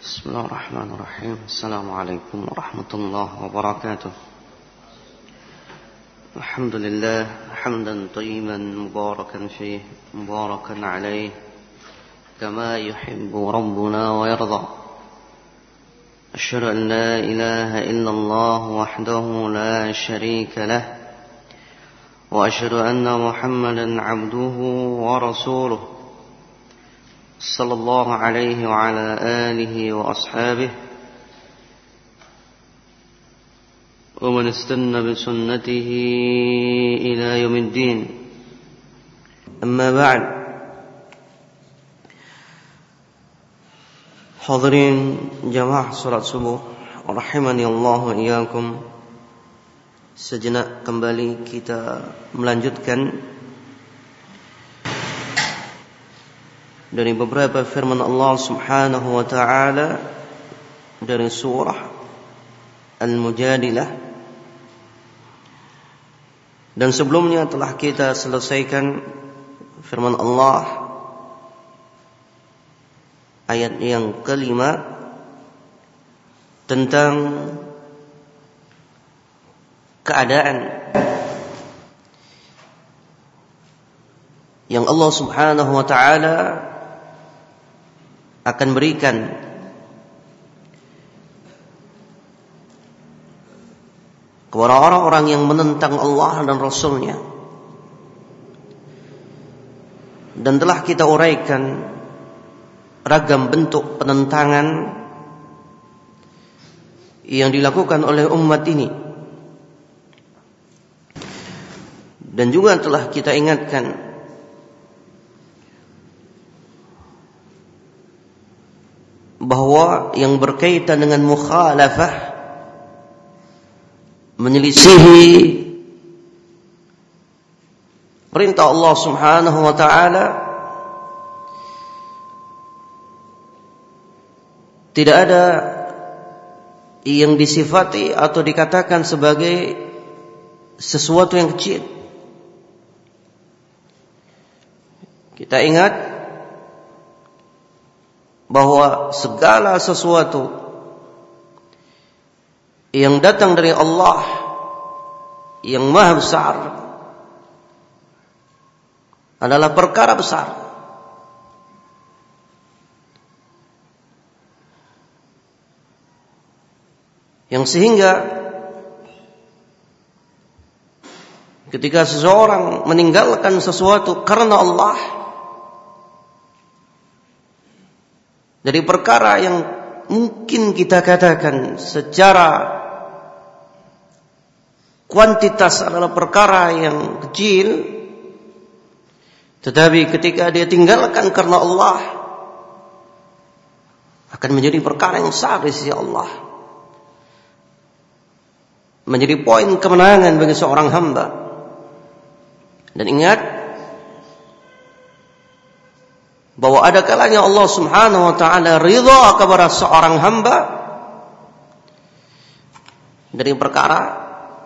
بسم الله الرحمن الرحيم. السلام عليكم ورحمة الله وبركاته. الحمد لله حمدا طيبا مباركا فيه مباركا عليه كما يحب ربنا ويرضى. أشهد أن لا إله إلا الله وحده لا شريك له وأشهد أن محمدا عبده ورسوله صلى الله عليه وعلى آله وأصحابه ومن استنى بسنته إلى يوم الدين. أما بعد. Hadirin jamaah salat subuh rahimani Allah wa iyyakum. Sejenak kembali kita melanjutkan dari beberapa firman Allah Subhanahu wa taala dari surah Al-Mujadilah, dan sebelumnya telah kita selesaikan firman Allah ayat yang kelima tentang keadaan yang Allah Subhanahu wa taala akan berikan kepada orang-orang yang menentang Allah dan Rasul-Nya. Dan telah kita uraikan ragam bentuk penentangan yang dilakukan oleh umat ini. Dan juga telah kita ingatkan bahwa yang berkaitan dengan mukhalafah, menyelisihi perintah Allah Subhanahu wa taala, tidak ada yang disifati atau dikatakan sebagai sesuatu yang kecil. Kita ingat bahwa segala sesuatu yang datang dari Allah yang Maha Besar adalah perkara besar. Yang sehingga ketika seseorang meninggalkan sesuatu karena Allah, dari perkara yang mungkin kita katakan secara kuantitas adalah perkara yang kecil, tetapi ketika dia tinggalkan karena Allah akan menjadi perkara yang besar di sisi Allah, menjadi poin kemenangan bagi seorang hamba. Dan ingat bahwa ada kalanya Allah Subhanahu wa taala ridha kepada seorang hamba dari perkara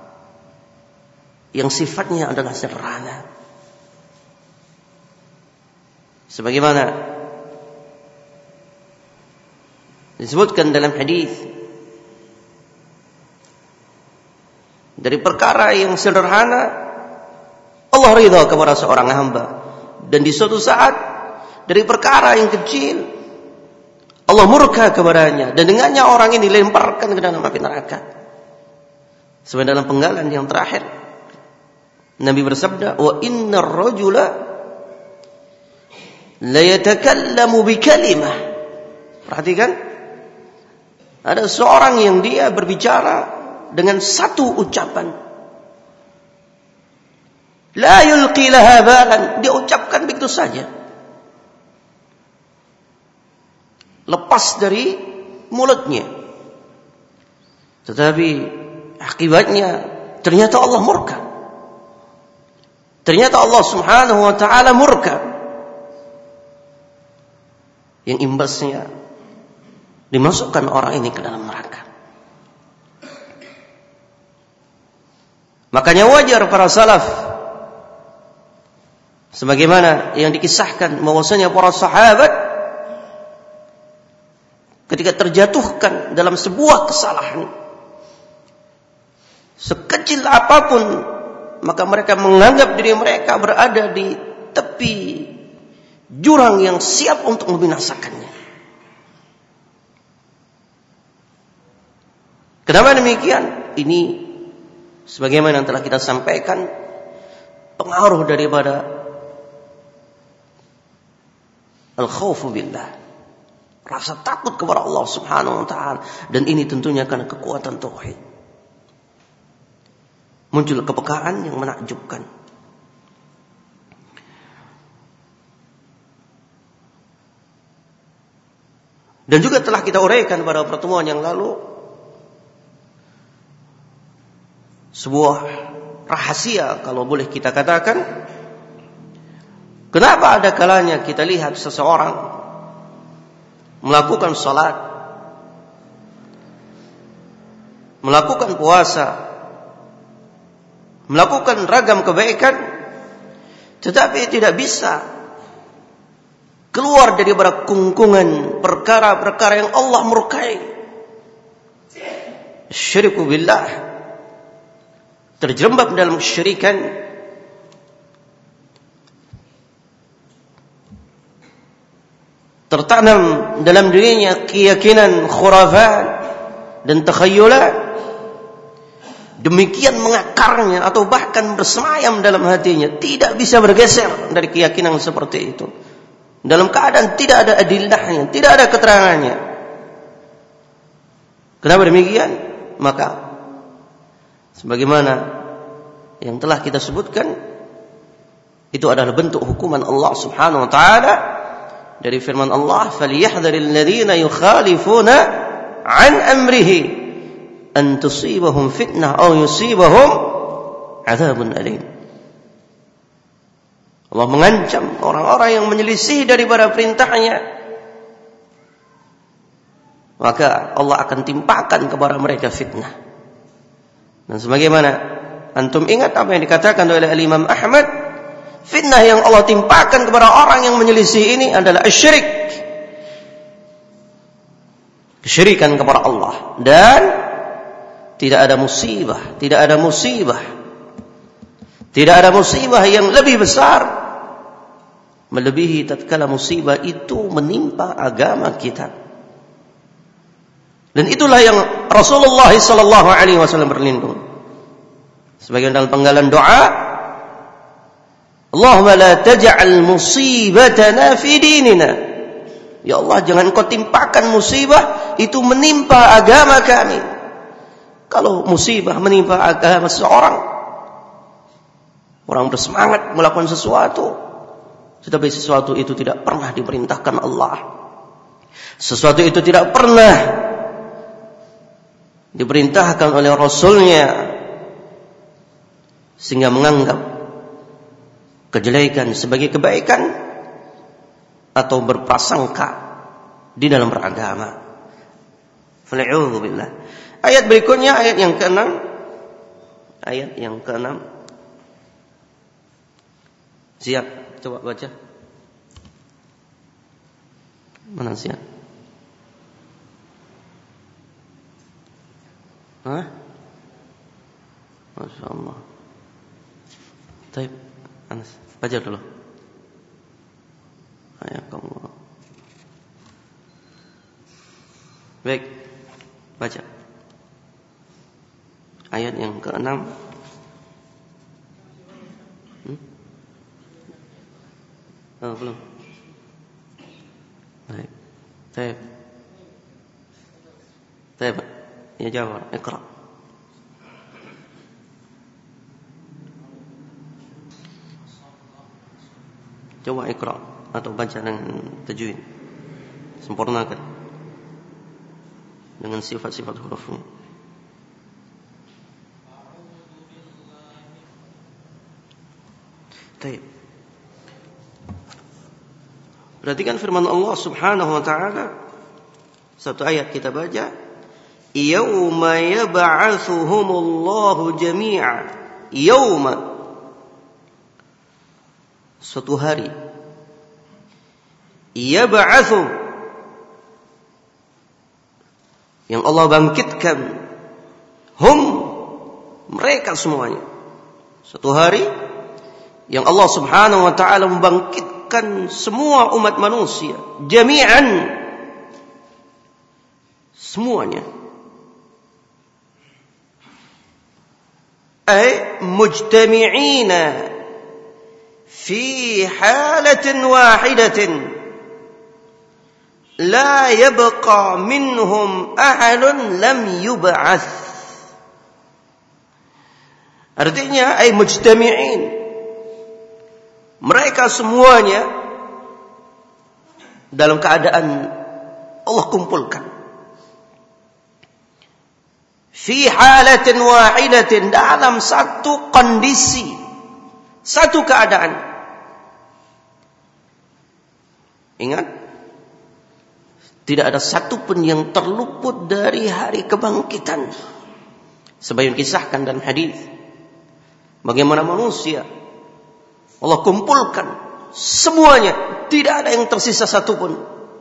yang sifatnya adalah sederhana. Sebagaimana disebutkan dalam hadis, dari perkara yang sederhana Allah ridha kepada seorang hamba, dan di suatu saat dari perkara yang kecil Allah murka kepadanya, dan dengannya orang ini dilemparkan ke dalam api neraka. Seperti dalam penggalan yang terakhir Nabi bersabda, wa innar rajula la yatakallamu bi kalimah. Perhatikan, ada seorang yang dia berbicara dengan satu ucapan, la yulqi laha balan, dia ucapkan begitu saja, lepas dari mulutnya, tetapi akibatnya ternyata Allah murka. Ternyata Allah Subhanahu wa taala murka, yang imbasnya dimasukkan orang ini ke dalam neraka. Makanya wajar para salaf, sebagaimana yang dikisahkan bahwasanya para sahabat ketika terjatuhkan dalam sebuah kesalahan, sekecil apapun, maka mereka menganggap diri mereka berada di tepi jurang yang siap untuk membinasakannya. Kenapa demikian? Ini sebagaimana yang telah kita sampaikan, pengaruh daripada al-khawfu billah, rasa takut kepada Allah Subhanahu wa taala, dan ini tentunya karena kekuatan tauhid. Muncul kepekaan yang menakjubkan. Dan juga telah kita uraikan pada pertemuan yang lalu, sebuah rahasia kalau boleh kita katakan, kenapa ada kalanya kita lihat seseorang melakukan salat, melakukan puasa, melakukan ragam kebaikan, tetapi tidak bisa keluar dari kungkungan perkara-perkara yang Allah murkai. Syiriku billah, terjerembab dalam kesyirikan, tertanam dalam dirinya keyakinan khurafat dan takhayulat, demikian mengakarnya atau bahkan bersemayam dalam hatinya, tidak bisa bergeser dari keyakinan seperti itu, dalam keadaan tidak ada adillahnya, tidak ada keterangannya. Kenapa demikian? Maka sebagaimana yang telah kita sebutkan, itu adalah bentuk hukuman Allah Subhanahu wa taala dari firman Allah, "Falyahdharil ladzina yukhalifuna an amrihi an tusibahum fitnah aw yusibahum adzabun alim." Allah mengancam orang-orang yang menyelisih daripada perintahnya, maka Allah akan timpakan kepada mereka fitnah. Dan sebagaimana antum ingat apa yang dikatakan oleh Imam Ahmad, fitnah yang Allah timpakan kepada orang yang menyelisih ini adalah syirik, kesyirikan kepada Allah. Dan tidak ada musibah yang lebih besar melebihi tatkala musibah itu menimpa agama kita. Dan itulah yang Rasulullah sallallahu alaihi wasallam berlindung. Sebagian dalam penggalan doa, Allahumma la taj'al musibatana fi dinina. Ya Allah, jangan kau timpakan musibah itu menimpa agama kami. Kalau musibah menimpa agama seseorang, orang bersemangat melakukan sesuatu, tetapi sesuatu itu tidak pernah diperintahkan Allah, sesuatu itu tidak pernah diperintahkan oleh Rasulnya, sehingga menganggap kejelekan sebagai kebaikan atau berprasangka di dalam beragama. Fal'a'udzu billah. Ayat berikutnya, ayat yang ke-6. Ayat yang ke-6. Siap, coba baca. Mana siap? Hah? Masya Allah. Baik, Anas, baca dulu. Hayakallah. Baik, baca. Ayat yang ke-6. Oh, belum. Baik. Baik. Ya jawab, Iqra. Coba Iqra atau baca dengan tajwid. Sempurnakan dengan sifat-sifat hurufnya. Baik. Perhatikan firman Allah Subhanahu wa taala. Satu ayat kita baca, yauma yab'atsuhumullahu jami'a. Yauma, suatu hari. Yab'atsu, yang Allah bangkitkan, mereka semuanya. Satu hari yang Allah Subhanahu wa taala membangkitkan semua umat manusia jami'an, semuanya, ay mujtami'ina fi halatin wahidatin la yabqa minhum ahadun lam yub'ats. Artinya ay mujtami'in, mereka semuanya dalam keadaan Allah kumpulkan fi halatin wahidatin, dalam satu kondisi, satu keadaan. Ingat, tidak ada satu pun yang terluput dari hari kebangkitan. Sebagaimana kisahkan dalam hadis, bagaimana manusia Allah kumpulkan semuanya, tidak ada yang tersisa satu pun.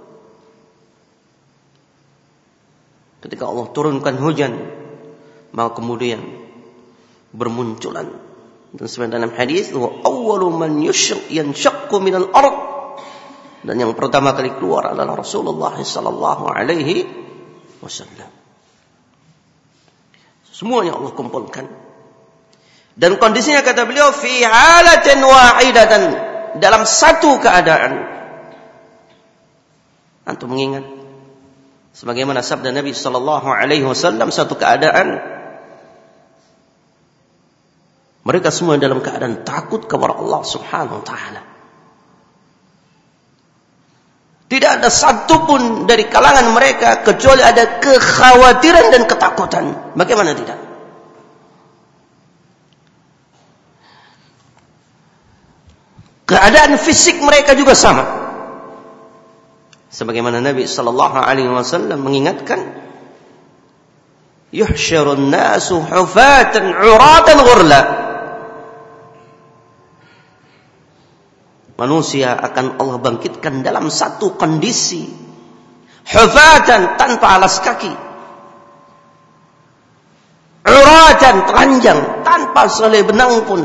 Ketika Allah turunkan hujan, maka kemudian bermunculan, dan sebenarnya dalam hadis, wa awwalu man yanshaqqu minal ard, dan yang pertama kali keluar adalah Rasulullah sallallahu alaihi wasallam. Semuanya Allah kumpulkan, dan kondisinya kata beliau fi halatin wahidatan, dalam satu keadaan. Antum mengingat sebagaimana sabda Nabi sallallahu alaihi wasallam, satu keadaan mereka semua dalam keadaan takut kepada Allah Subhanahu wa taala. Tidak ada satu pun dari kalangan mereka kecuali ada kekhawatiran dan ketakutan. Bagaimana tidak? Keadaan fisik mereka juga sama. Sebagaimana Nabi sallallahu alaihi wasallam mengingatkan, yuhsyarun nasu hufatan 'uratan ghurla. Manusia akan Allah bangkitkan dalam satu kondisi, hufatan, tanpa alas kaki, 'uratan, telanjang, tanpa selai benang pun,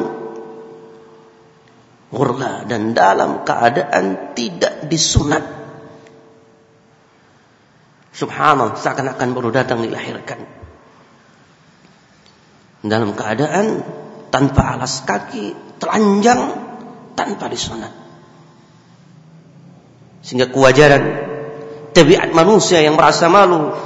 ghurla, dan dalam keadaan tidak disunat. Subhanallah, seakan-akan baru datang dilahirkan. Dalam keadaan tanpa alas kaki, telanjang, tanpa disunat. Sehingga kewajaran tabiat manusia yang merasa malu.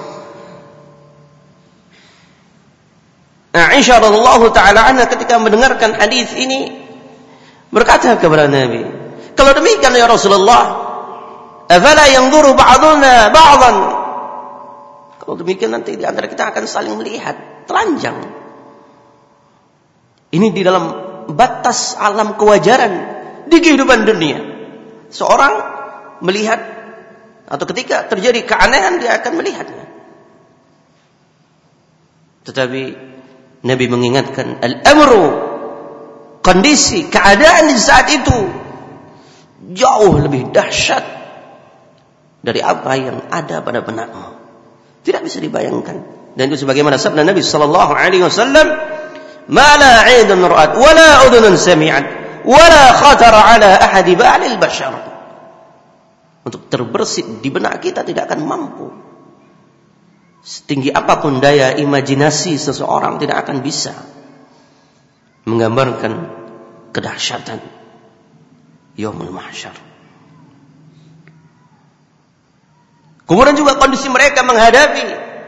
Aisyah radhiyallahu taala anha ketika mendengarkan hadis ini berkata kepada Nabi, kalau demikian ya Rasulullah, afala yanzuru ba'duna ba'dan, kalau demikian nanti di antara kita akan saling melihat telanjang. Ini di dalam batas alam kewajaran di kehidupan dunia. Seorang melihat, atau ketika terjadi keanehan dia akan melihatnya. Tetapi Nabi mengingatkan, al-amru, kondisi, keadaan di saat itu jauh lebih dahsyat dari apa yang ada pada benakmu. Tidak bisa dibayangkan. Dan itu sebagaimana sabda Nabi sallallahu alaihi wasallam, ma la 'ainun ra'at wa la udhunun sami'at wa la khatara 'ala ahadi ba'lil bashar. Untuk terbersit di benak kita tidak akan mampu. Setinggi apapun daya imajinasi seseorang tidak akan bisa menggambarkan kedahsyatan yaumul mahsyar. Kemudian juga kondisi mereka menghadapi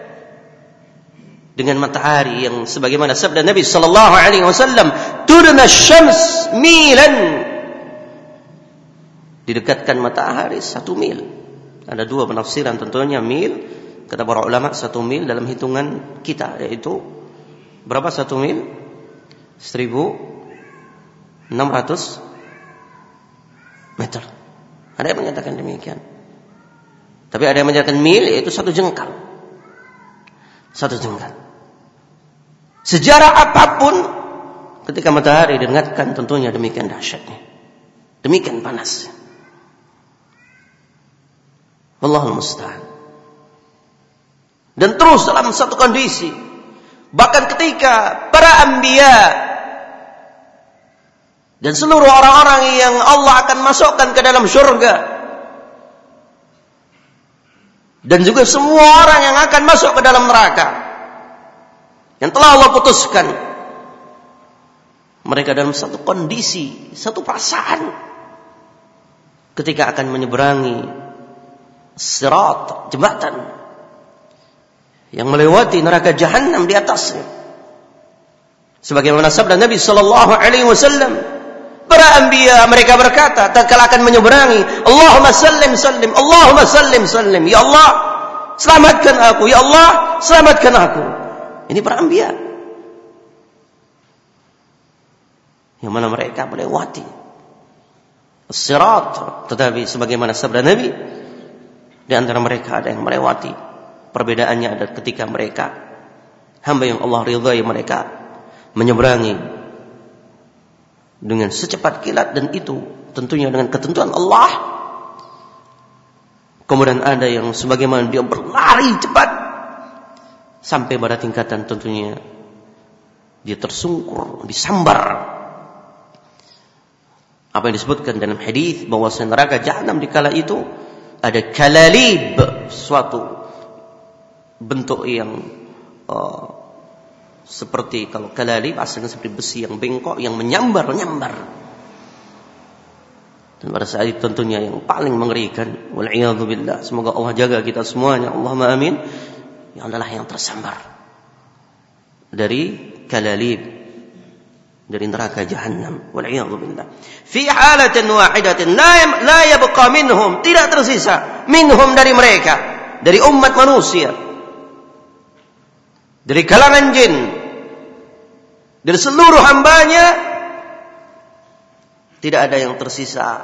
dengan matahari yang sebagaimana sabda Nabi sallallahu alaihi wasallam, tudna syams milan, didekatkan matahari 1 mil. Ada dua penafsiran tentunya mil, kata para ulama 1 mil dalam hitungan kita, yaitu berapa 1 mil? 1.600 meter. Ada yang menyatakan demikian. Tapi ada yang menyatakan mil, yaitu 1 jengkal. 1 jengkal. Sejarah apapun, ketika matahari didekatkan tentunya demikian dahsyatnya, demikian panasnya. Wallahul musta'an. dan terus dalam satu kondisi. Bahkan ketika para anbiya dan seluruh orang-orang yang Allah akan masukkan ke dalam surga, dan juga semua orang yang akan masuk ke dalam neraka yang telah Allah putuskan, mereka dalam satu kondisi, satu perasaan ketika akan menyeberangi sirat, jembatan yang melewati neraka Jahannam di atasnya. Sebagaimana sabda Nabi sallallahu alaihi wasallam, para anbiya mereka berkata tatkala akan menyeberangi, Allahumma sallim sallim, Allahumma sallim sallim, ya Allah selamatkan aku, ya Allah selamatkan aku. Ini para anbiya yang mana mereka melewati sirat, tetapi sebagaimana sabda Nabi, di antara mereka ada yang melewati. Perbedaannya ada ketika mereka hamba yang Allah ridhai, mereka menyeberangi dengan secepat kilat, dan itu tentunya dengan ketentuan Allah. Kemudian ada yang sebagaimana dia berlari cepat sampai pada tingkatan tentunya dia tersungkur, disambar. Apa yang disebutkan dalam hadis bahwa neraka Jahannam di kala itu ada kalalib, suatu bentuk yang seperti, kalau kalalib asalnya seperti besi yang bengkok yang menyambar. Dan pada saat itu tentunya yang paling mengerikan, wal'iyadzubillah, semoga Allah jaga kita semuanya, Allahumma amin, yang adalah yang tersambar dari kalalib, dari neraka Jahannam, wal'iyadzubillah. Fi halatin wahidatin la yabqa minhum, tidak tersisa minhum dari mereka, dari umat manusia, dari kalangan jin, dari seluruh hambanya, tidak ada yang tersisa.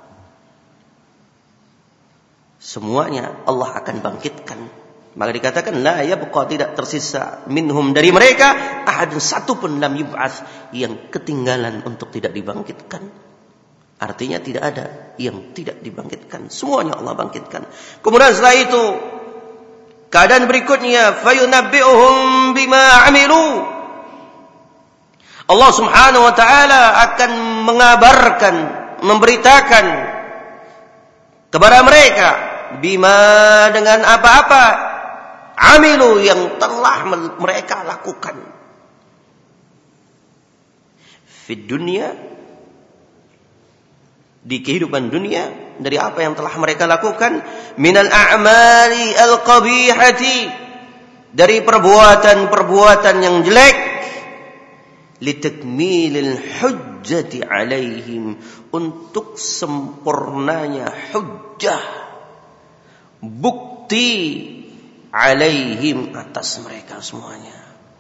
Semuanya Allah akan bangkitkan. Maka dikatakan la yabqa, tidak tersisa minhum dari mereka ahadun, satu pun lam yub'ats, yang ketinggalan untuk tidak dibangkitkan. Artinya tidak ada yang tidak dibangkitkan, semuanya Allah bangkitkan. Kemudian setelah itu keadaan berikutnya, fayunabbi'uhum bima 'amilu. Allah Subhanahu wa taala akan mengabarkan, memberitakan kepada mereka bima, dengan apa-apa, 'amilu, yang telah mereka lakukan di dunia, di kehidupan dunia, dari apa yang telah mereka lakukan, minal a'mali al-qabihati, dari perbuatan-perbuatan yang jelek, litakmilil hujjati alaihim, untuk sempurnanya hujjah, bukti, alaihim, atas mereka semuanya.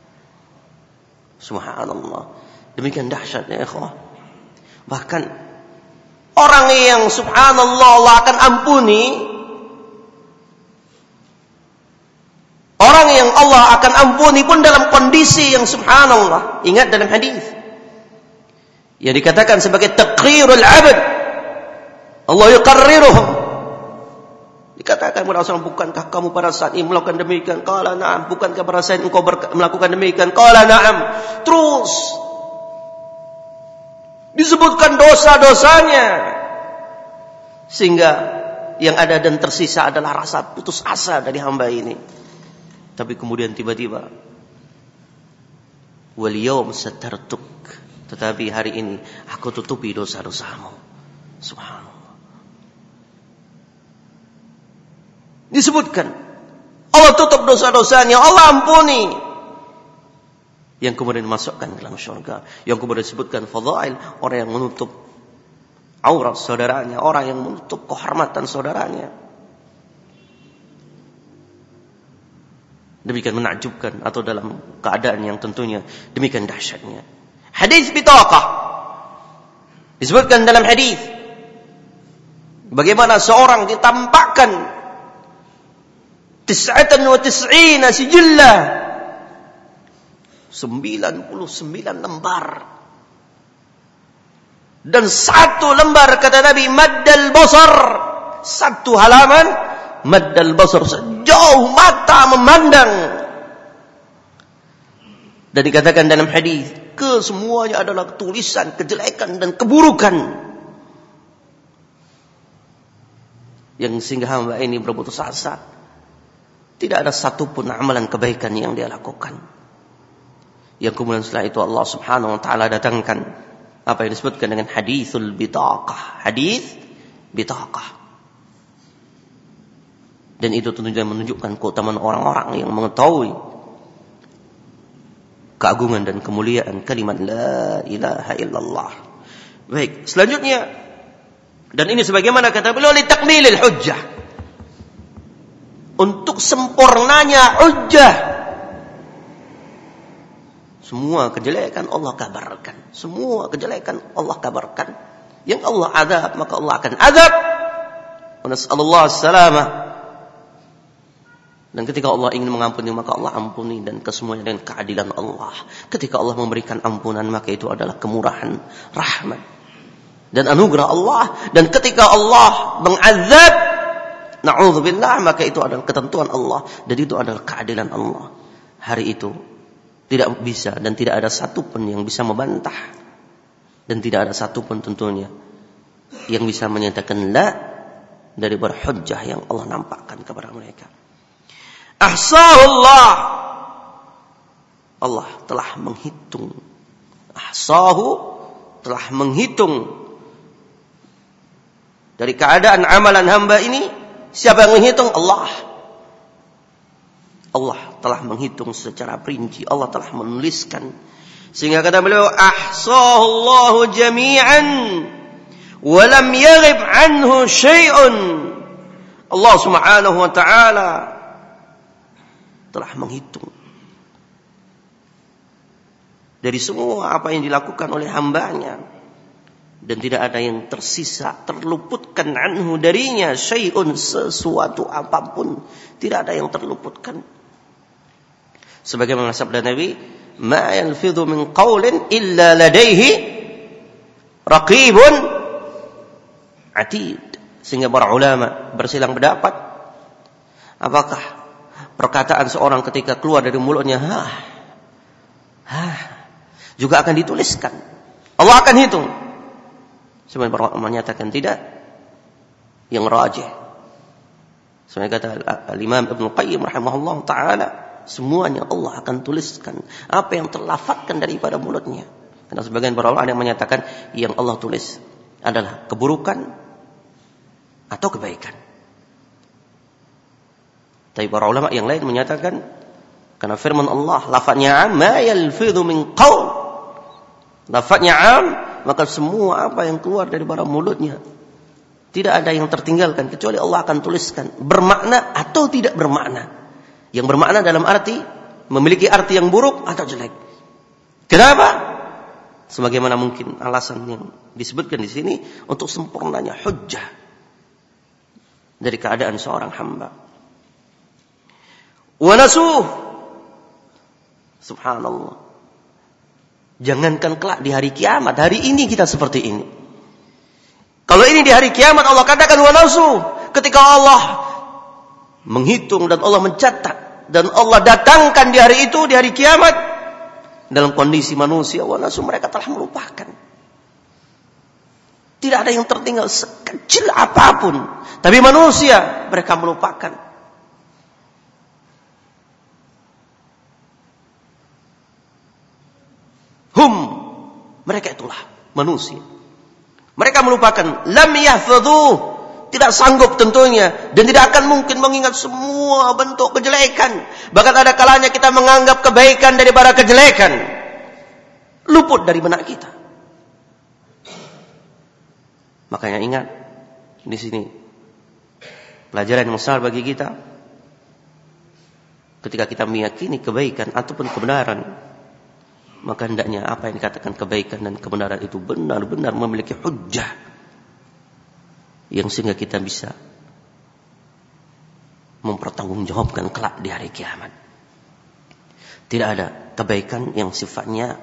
Subhanallah, demikian dahsyatnya ikhwah. Bahkan orang yang subhanallah Allah akan ampuni, orang yang Allah akan ampuni pun dalam kondisi yang subhanallah. Ingat dalam hadis yang dikatakan sebagai taqrirul abad, Allah yuqarriruhum, dikatakan kepada Rasulullah, bukankah kamu pada saat ini melakukan demikian? Qala na'am. Bukankah pada saat engkau melakukan demikian? Qala na'am. Terus disebutkan dosa-dosanya, sehingga yang ada dan tersisa adalah rasa putus asa dari hamba ini. Tapi kemudian tiba-tiba, wal yawm satartuk, tetapi hari ini aku tutupi dosa-dosamu. Subhanallah. Disebutkan Allah tutup dosa-dosanya, Allah ampuni, yang kemudian dimasukkan ke dalam syurga. Yang kemudian disebutkan fadhail, orang yang menutup aurat saudaranya, orang yang menutup kehormatan saudaranya. Demikian menakjubkan, atau dalam keadaan yang tentunya demikian dahsyatnya. Hadis bitaqah, disebutkan dalam hadis bagaimana seorang ditampakkan 99 sijillah, 99 lembar, dan satu lembar, kata Nabi, maddal basar, satu halaman, maddal basar, sejauh mata memandang. Dan dikatakan dalam hadis, kesemuanya adalah tulisan kejelekan dan keburukan. Yang sehingga hamba ini berputus asa. Tidak ada satupun amalan kebaikan yang dia lakukan. Yang kemudian setelah itu Allah Subhanahu wa taala datangkan apa yang disebutkan dengan hadithul bitaqah. Hadith bitaqah. Dan itu tentunya menunjukkan keutamaan orang-orang yang mengetahui keagungan dan kemuliaan kalimat la ilaha illallah. Baik, selanjutnya, dan ini sebagaimana kata beliau, li takmilil hujjah, untuk sempurnanya hujjah. Semua kejelekan Allah kabarkan, semua kejelekan Allah kabarkan. Yang Allah azab, maka Allah akan azab. Wa nas'alullah as-salamah. Dan ketika Allah ingin mengampuni, maka Allah ampuni, dan kesemuanya dengan keadilan Allah. Ketika Allah memberikan ampunan, maka itu adalah kemurahan, rahmat, dan anugerah Allah. Dan ketika Allah mengazab, na'udzubillah, maka itu adalah ketentuan Allah, dan itu adalah keadilan Allah. Hari itu tidak bisa dan tidak ada satupun yang bisa membantah, dan tidak ada satupun tentunya yang bisa menyatakan la dari berhujjah yang Allah nampakkan kepada mereka. Ahsahullah, Allah telah menghitung. Ahsahu, telah menghitung dari keadaan amalan hamba ini. Siapa yang menghitung? Allah. Allah telah menghitung secara rinci. Allah telah menuliskan. Sehingga kata beliau, ahsahullahu jami'an wa lam yaghib anhu syai'un. Allah Subhanahu wa taala telah menghitung dari semua apa yang dilakukan oleh hambanya, dan tidak ada yang tersisa, terluputkan anhu darinya syai'un, sesuatu apapun, tidak ada yang terluputkan. Sebagaimana sabda Nabi, ma yalfidhu min qawlin illa ladaihi raqibun atid. Sehingga para ulama bersilang pendapat, apakah perkataan seorang ketika keluar dari mulutnya juga akan dituliskan, Allah akan hitung. Sebenarnya para ulama menyatakan tidak, yang rajih. Sebenarnya kata Imam Ibnu Qayyim rahimahullah taala, semuanya Allah akan tuliskan apa yang terlafadzkan daripada mulutnya. Karena sebagian para ulama ada yang menyatakan yang Allah tulis adalah keburukan atau kebaikan. Tapi para ulama yang lain menyatakan, karena firman Allah, lafadznya am, ma yalfidhu min qaul, lafadznya am, maka semua apa yang keluar dari para mulutnya tidak ada yang tertinggalkan, kecuali Allah akan tuliskan, bermakna atau tidak bermakna. Yang bermakna dalam arti memiliki arti yang buruk atau jelek. Kenapa? Sebagaimana mungkin alasan yang disebutkan di sini, untuk sempurnanya hujjah dari keadaan seorang hamba. Wa nasuh, subhanallah, jangankan kelak di hari kiamat, hari ini kita seperti ini. Kalau ini di hari kiamat Allah katakan wa nasuh, ketika Allah menghitung dan Allah mencatat dan Allah datangkan di hari itu, di hari kiamat, dalam kondisi manusia, wa nasuh, mereka telah melupakan. Tidak ada yang tertinggal sekecil apapun, tapi manusia mereka melupakan. Mereka itulah manusia. Mereka melupakan, lam yahfadhuh, tidak sanggup tentunya, dan tidak akan mungkin mengingat semua bentuk kejelekan. Bahkan ada kalanya kita menganggap kebaikan daripada kejelekan luput dari benak kita. Makanya ingat, di sini pelajaran yang besar bagi kita, ketika kita meyakini kebaikan ataupun kebenaran, maka hendaknya apa yang dikatakan kebaikan dan kebenaran itu benar-benar memiliki hujjah yang sehingga kita bisa mempertanggungjawabkan kelak di hari kiamat. Tidak ada kebaikan yang sifatnya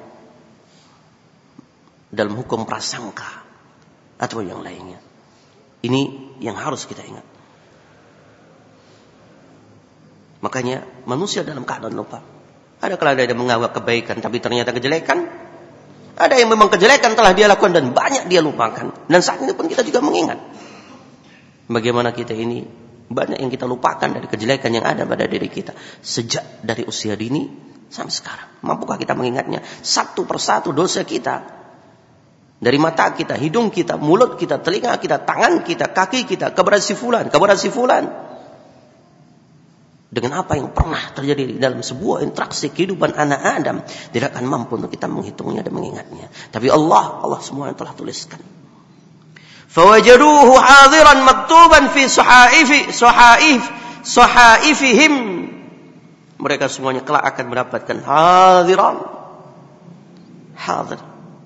dalam hukum prasangka atau yang lainnya. Ini yang harus kita ingat. Makanya manusia dalam keadaan lupa. Ada kalau ada yang menganggap kebaikan tapi ternyata kejelekan. Ada yang memang kejelekan telah dia lakukan dan banyak dia lupakan. Dan saat ini pun kita juga mengingat bagaimana kita ini banyak yang kita lupakan dari kejelekan yang ada pada diri kita sejak dari usia dini sampai sekarang. Mampukah kita mengingatnya satu persatu dosa kita? Dari mata kita, hidung kita, mulut kita, telinga kita, tangan kita, kaki kita, kepada si fulan. Dengan apa yang pernah terjadi dalam sebuah interaksi kehidupan anak Adam, tidak akan mampu untuk kita menghitungnya dan mengingatnya. Tapi Allah semua yang telah tuliskan. Fawajaduhu hadiran maktuban fi sahaifihim. Mereka semuanya kelak akan mendapatkan hadiran. Hadir.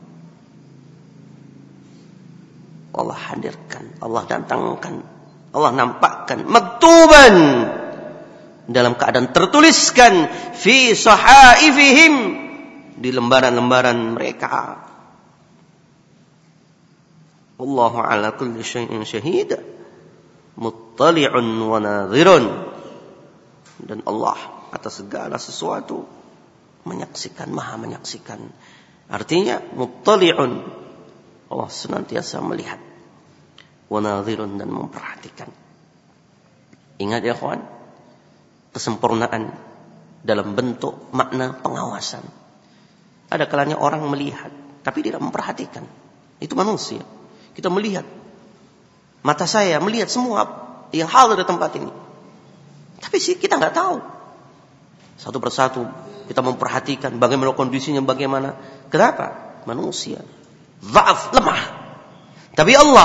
Allah hadirkan, Allah datangkan, Allah nampakkan maktuban dalam keadaan tertuliskan fi sahaifihim di lembaran-lembaran mereka. Wallahu ala kulli syai'in syahid, muttali'un wa nadhirun. Dan Allah atas segala sesuatu menyaksikan, maha menyaksikan. Artinya muttali'un, Allah senantiasa melihat, wa nadhirun, dan memperhatikan. Ingat ya kawan, kesempurnaan dalam bentuk makna pengawasan. Ada kalanya orang melihat tapi tidak memperhatikan. Itu manusia. Kita melihat, mata saya melihat semua yang hadir di tempat ini, tapi sih kita nggak tahu satu persatu. Kita memperhatikan bagaimana kondisinya, bagaimana. Kenapa? Manusia dhaaf, lemah. Tapi Allah,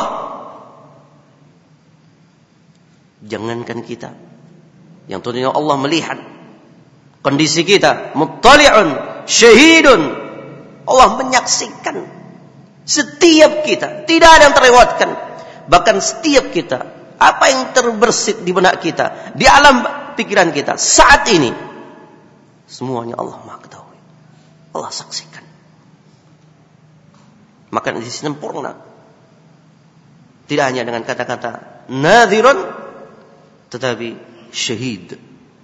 jangankan kita, yang tentunya Allah melihat kondisi kita, muttali'un syahidun. Allah menyaksikan setiap kita, tidak ada yang terlewatkan. Bahkan setiap kita, apa yang terbersit di benak kita, di alam pikiran kita saat ini, semuanya Allah Maha ketahui, Allah saksikan. Maka ini sempurna. Tidak hanya dengan kata-kata nadhirun, tetapi syahid.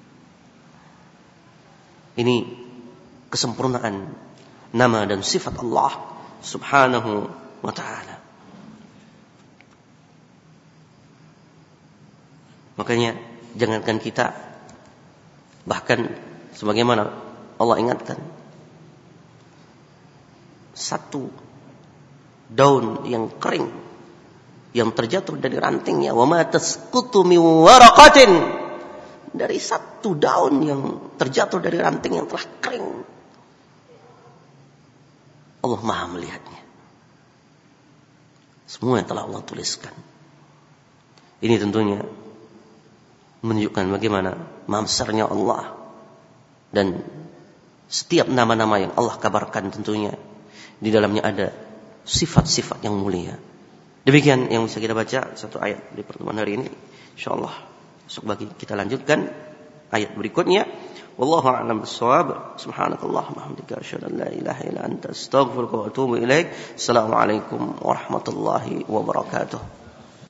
Ini kesempurnaan nama dan sifat Allah subhanahu wa ta'ala. Makanya jangankan kita, bahkan sebagaimana Allah ingatkan, satu daun yang kering yang terjatuh dari rantingnya, wa ma tasqutu min waraqatin, dari satu daun yang terjatuh dari ranting yang telah kering, Allah Maha melihatnya. Semua yang telah Allah tuliskan. Ini tentunya menunjukkan bagaimana maha besarnya Allah, dan setiap nama-nama yang Allah kabarkan tentunya di dalamnya ada sifat-sifat yang mulia. Demikian yang bisa kita baca satu ayat di pertemuan hari ini. Insyaallah besok bagi kita lanjutkan ayat berikutnya. Wallahu a'lam bissawab. Subhanakallahumma wa bihamdika asyhadu an la ilaha illa anta astaghfiruka wa atubu ilaik. Assalamualaikum warahmatullahi wabarakatuh.